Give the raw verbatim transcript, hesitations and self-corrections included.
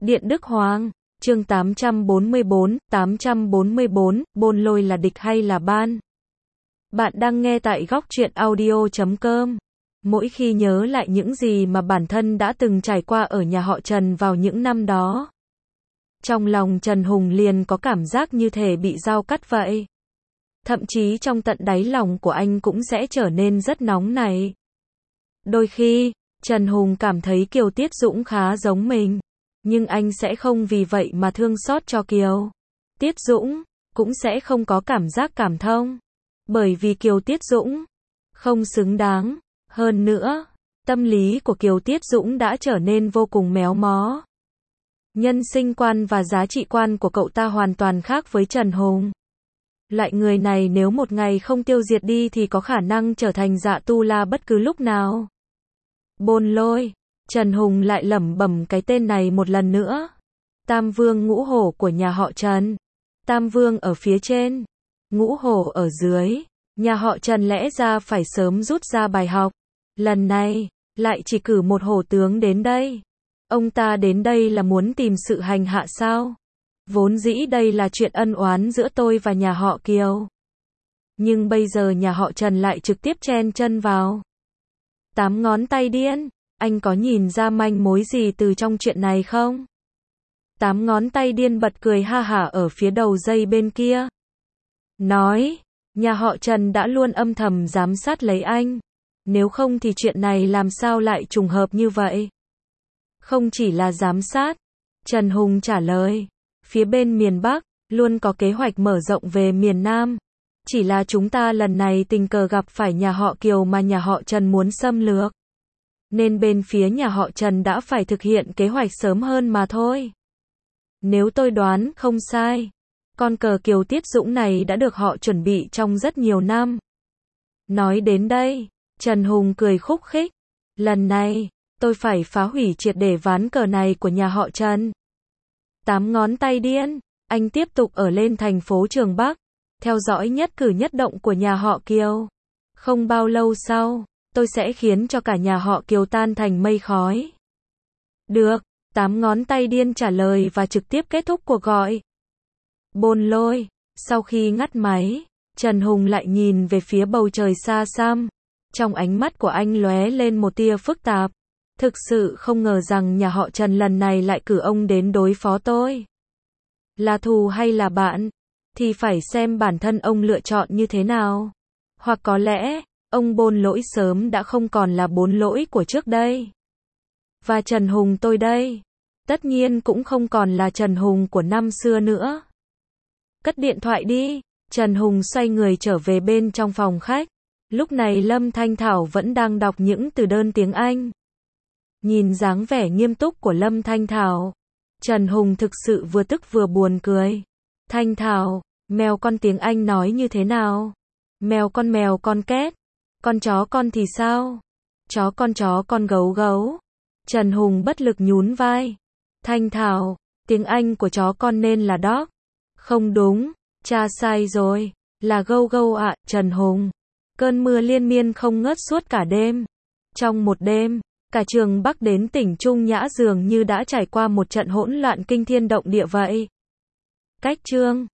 Điện Đức Hoàng, chương tám trăm bốn mươi bốn, tám trăm bốn mươi bốn, Bôn Lôi là địch hay là ban? Bạn đang nghe tại góc truyện audio chấm com. Mỗi khi nhớ lại những gì mà bản thân đã từng trải qua ở nhà họ Trần vào những năm đó, trong lòng Trần Hùng liền có cảm giác như thể bị dao cắt vậy. Thậm chí trong tận đáy lòng của anh cũng sẽ trở nên rất nóng nảy. Đôi khi, Trần Hùng cảm thấy Kiều Tiết Dũng khá giống mình, nhưng anh sẽ không vì vậy mà thương xót cho Kiều Tiết Dũng, cũng sẽ không có cảm giác cảm thông, bởi vì Kiều Tiết Dũng không xứng đáng. Hơn nữa, tâm lý của Kiều Tiết Dũng đã trở nên vô cùng méo mó. Nhân sinh quan và giá trị quan của cậu ta hoàn toàn khác với Trần Hùng. Loại người này nếu một ngày không tiêu diệt đi thì có khả năng trở thành Dạ Tu La bất cứ lúc nào. Bôn Lôi, Trần Hùng lại lẩm bẩm cái tên này một lần nữa. Tam vương ngũ hổ của nhà họ Trần. Tam vương ở phía trên, ngũ hổ ở dưới. Nhà họ Trần lẽ ra phải sớm rút ra bài học. Lần này, lại chỉ cử một hổ tướng đến đây. Ông ta đến đây là muốn tìm sự hành hạ sao? Vốn dĩ đây là chuyện ân oán giữa tôi và nhà họ Kiều. Nhưng bây giờ nhà họ Trần lại trực tiếp chen chân vào. Tám ngón tay điên, anh có nhìn ra manh mối gì từ trong chuyện này không? Tám ngón tay điên bật cười ha hả ở phía đầu dây bên kia. Nói, nhà họ Trần đã luôn âm thầm giám sát lấy anh. Nếu không thì chuyện này làm sao lại trùng hợp như vậy? Không chỉ là giám sát, Trần Hùng trả lời. Phía bên miền Bắc, luôn có kế hoạch mở rộng về miền Nam. Chỉ là chúng ta lần này tình cờ gặp phải nhà họ Kiều mà nhà họ Trần muốn xâm lược. Nên bên phía nhà họ Trần đã phải thực hiện kế hoạch sớm hơn mà thôi. Nếu tôi đoán không sai, con cờ Kiều Tiết Dũng này đã được họ chuẩn bị trong rất nhiều năm. Nói đến đây, Trần Hùng cười khúc khích. Lần này, tôi phải phá hủy triệt để ván cờ này của nhà họ Trần. Tám ngón tay điên, anh tiếp tục ở lên thành phố Trường Bắc, theo dõi nhất cử nhất động của nhà họ Kiều. Không bao lâu sau, tôi sẽ khiến cho cả nhà họ Kiều tan thành mây khói. Được, tám ngón tay điên trả lời và trực tiếp kết thúc cuộc gọi. Bôn Lôi, sau khi ngắt máy, Trần Hùng lại nhìn về phía bầu trời xa xăm. Trong ánh mắt của anh lóe lên một tia phức tạp. Thực sự không ngờ rằng nhà họ Trần lần này lại cử ông đến đối phó tôi. Là thù hay là bạn, thì phải xem bản thân ông lựa chọn như thế nào. Hoặc có lẽ, ông Bôn Lỗi sớm đã không còn là Bôn Lỗi của trước đây. Và Trần Hùng tôi đây, tất nhiên cũng không còn là Trần Hùng của năm xưa nữa. Cất điện thoại đi, Trần Hùng xoay người trở về bên trong phòng khách. Lúc này Lâm Thanh Thảo vẫn đang đọc những từ đơn tiếng Anh. Nhìn dáng vẻ nghiêm túc của Lâm Thanh Thảo, Trần Hùng thực sự vừa tức vừa buồn cười. Thanh Thảo, mèo con tiếng Anh nói như thế nào? Mèo con mèo con két. Con chó con thì sao? Chó con chó con gấu gấu. Trần Hùng bất lực nhún vai. Thanh Thảo, tiếng Anh của chó con nên là dog. Không đúng, cha sai rồi, là gâu gâu ạ. Trần Hùng. Cơn mưa liên miên không ngớt suốt cả đêm. Trong một đêm, cả trường Bắc đến tỉnh Trung Nhã dường như đã trải qua một trận hỗn loạn kinh thiên động địa vậy. Cách chương